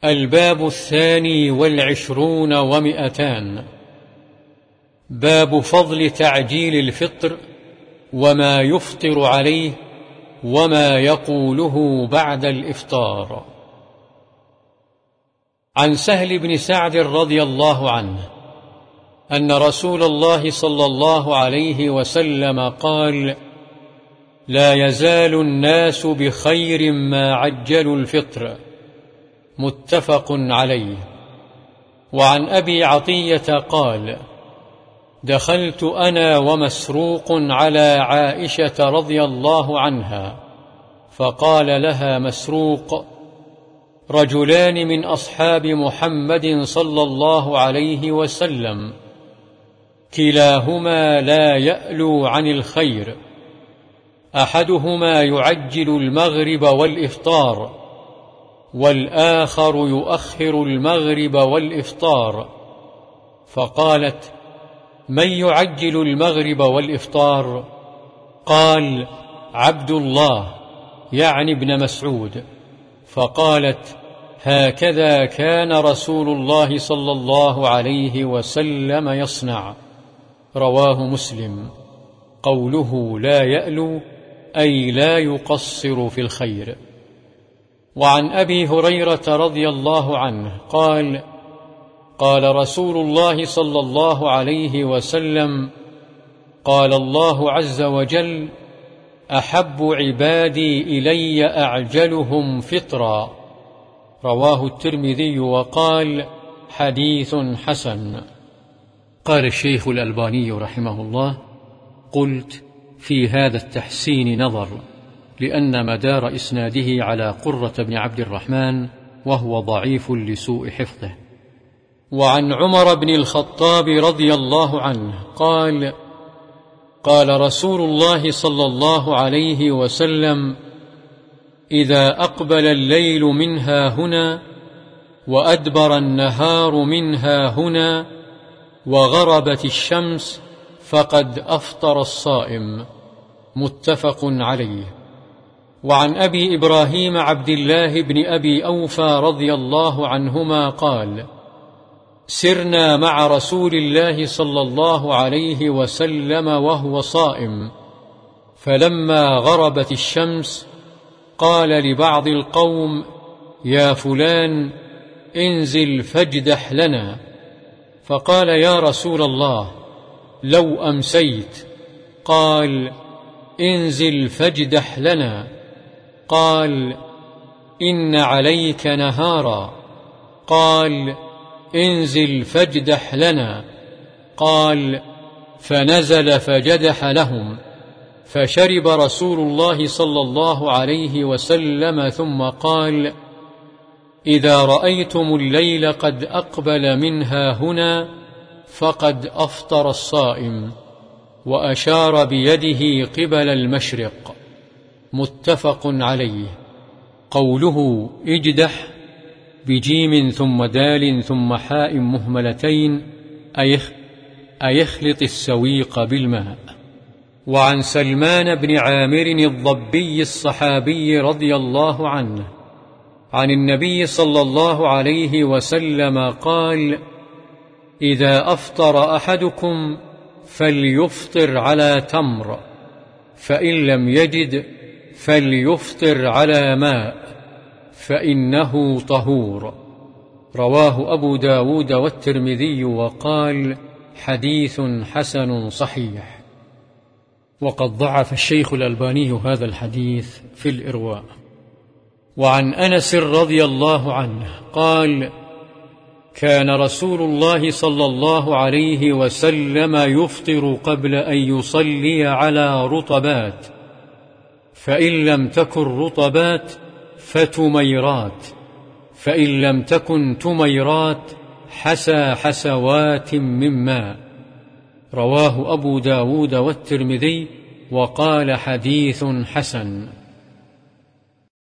الباب 22 و200. باب فضل تعجيل الفطر وما يفطر عليه وما يقوله بعد الإفطار. عن سهل بن سعد رضي الله عنه أن رسول الله صلى الله عليه وسلم قال: لا يزال الناس بخير ما عجلوا الفطر. متفق عليه. وعن أبي عطية قال: دخلت أنا ومسروق على عائشة رضي الله عنها، فقال لها مسروق: رجلان من أصحاب محمد صلى الله عليه وسلم كلاهما لا يألو عن الخير، أحدهما يعجل المغرب والإفطار، والآخر يؤخر المغرب والإفطار. فقالت: من يعجل المغرب والإفطار؟ قال: عبد الله، يعني ابن مسعود. فقالت: هكذا كان رسول الله صلى الله عليه وسلم يصنع. رواه مسلم. قوله لا يألو أي لا يقصر في الخير. وعن أبي هريرة رضي الله عنه قال: قال رسول الله صلى الله عليه وسلم: قال الله عز وجل: أحب عبادي إلي أعجلهم فطرا. رواه الترمذي وقال: حديث حسن. قال الشيخ الألباني رحمه الله: قلت: في هذا التحسين نظر، لأن مدار إسناده على قرة بن عبد الرحمن، وهو ضعيف لسوء حفظه. وعن عمر بن الخطاب رضي الله عنه قال: قال رسول الله صلى الله عليه وسلم: إذا أقبل الليل منها هنا، وأدبر النهار منها هنا، وغربت الشمس، فقد أفطر الصائم. متفق عليه. وعن أبي إبراهيم عبد الله بن أبي أوفى رضي الله عنهما قال: سرنا مع رسول الله صلى الله عليه وسلم وهو صائم، فلما غربت الشمس قال لبعض القوم: يا فلان، انزل فاجدح لنا. فقال: يا رسول الله، لو أمسيت. قال: انزل فاجدح لنا. قال: إن عليك نهارا. قال: انزل فاجدح لنا. قال: فنزل فجدح لهم، فشرب رسول الله صلى الله عليه وسلم، ثم قال: إذا رأيتم الليل قد أقبل منها هنا، فقد أفطر الصائم. وأشار بيده قبل المشرق. متفق عليه. قوله اجدح بجيم ثم دال ثم حاء مهملتين، أي اخلط السويق بالماء. وعن سلمان بن عامر الضبي الصحابي رضي الله عنه عن النبي صلى الله عليه وسلم قال: إذا أفطر أحدكم فليفطر على تمر، فإن لم يجد فليفطر على ماء، فإنه طهور. رواه أبو داود والترمذي وقال: حديث حسن صحيح. وقد ضعف الشيخ الألباني هذا الحديث في الإرواء. وعن أنس رضي الله عنه قال: كان رسول الله صلى الله عليه وسلم يفطر قبل أن يصلي على رطبات، فإن لم تكن رطبات فتميرات، فإن لم تكن تميرات حسى حسوات من ماء. رواه أبو داود والترمذي وقال: حديث حسن.